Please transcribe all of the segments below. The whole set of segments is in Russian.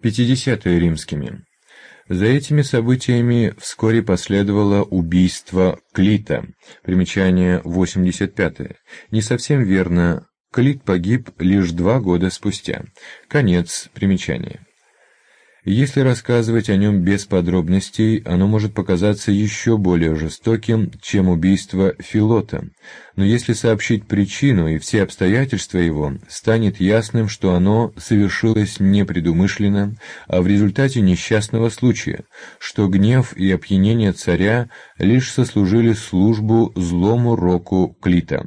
50-е римскими. За этими событиями вскоре последовало убийство Клита. Примечание 85. Не совсем верно. Клит погиб лишь 2 года спустя. Конец примечания. Если рассказывать о нем без подробностей, оно может показаться еще более жестоким, чем убийство Филота. Но если сообщить причину и все обстоятельства его, станет ясным, что оно совершилось непредумышленно, а в результате несчастного случая, что гнев и опьянение царя лишь сослужили службу злому року Клита.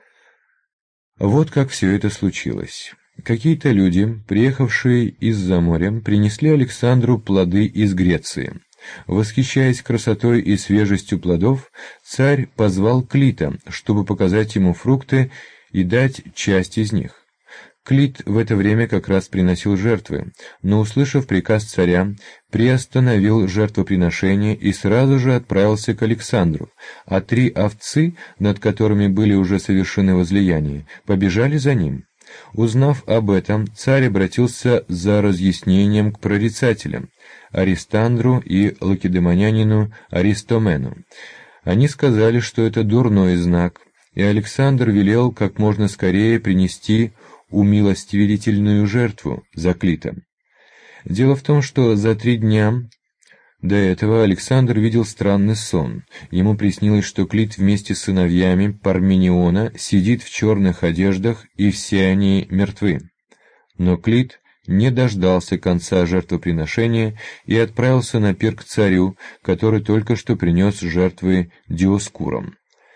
Вот как все это случилось. Какие-то люди, приехавшие из-за моря, принесли Александру плоды из Греции. Восхищаясь красотой и свежестью плодов, царь позвал Клита, чтобы показать ему фрукты и дать часть из них. Клит в это время как раз приносил жертвы, но, услышав приказ царя, приостановил жертвоприношение и сразу же отправился к Александру, а 3 овцы, над которыми были уже совершены возлияния, побежали за ним. Узнав об этом, царь обратился за разъяснением к прорицателям Аристандру и лакедемонянину Аристомену. Они сказали, что это дурной знак, и Александр велел как можно скорее принести умилостивительную жертву за Клита. Дело в том, что за 3 дня до этого Александр видел странный сон. Ему приснилось, что Клит вместе с сыновьями Пармениона сидит в черных одеждах, и все они мертвы. Но Клит не дождался конца жертвоприношения и отправился на пир к царю, который только что принес жертвы Диоскурам.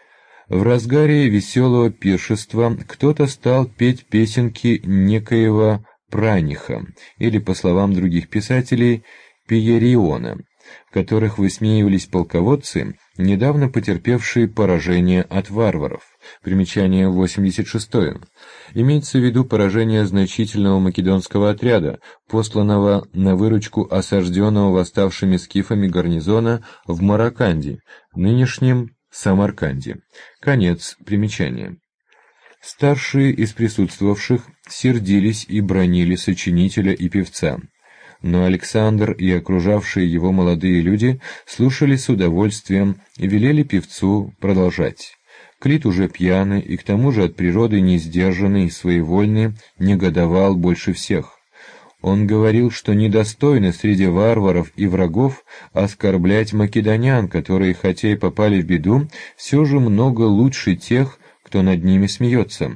В разгаре веселого пиршества кто-то стал петь песенки некоего Праниха, или, по словам других писателей, Пиериона, в которых высмеивались полководцы, недавно потерпевшие поражение от варваров. Примечание 86. Имеется в виду поражение значительного македонского отряда, посланного на выручку осажденного восставшими скифами гарнизона в Мараканде, нынешнем Самарканде. Конец примечания. Старшие из присутствовавших сердились и бранили сочинителя и певца. Но Александр и окружавшие его молодые люди слушали с удовольствием и велели певцу продолжать. Клит, уже пьяный и к тому же от природы несдержанный и своевольный, негодовал больше всех. Он говорил, что недостойно среди варваров и врагов оскорблять македонян, которые, хотя и попали в беду, все же много лучше тех, кто над ними смеется.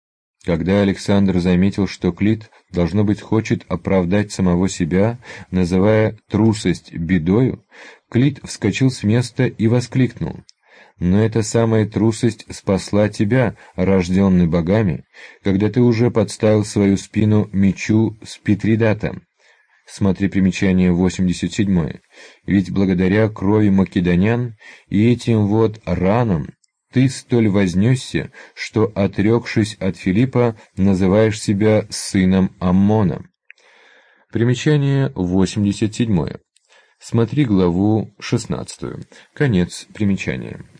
Когда Александр заметил, что Клит, должно быть, хочет оправдать самого себя, называя трусость бедою, Клит вскочил с места и воскликнул: «Но эта самая трусость спасла тебя, рожденный богами, когда ты уже подставил свою спину мечу с Питридатом». Смотри примечание 87. Ведь благодаря крови македонян и этим вот ранам ты столь вознесся, что, отрекшись от Филиппа, называешь себя сыном Аммона. Примечание 87. Смотри главу 16. Конец примечания.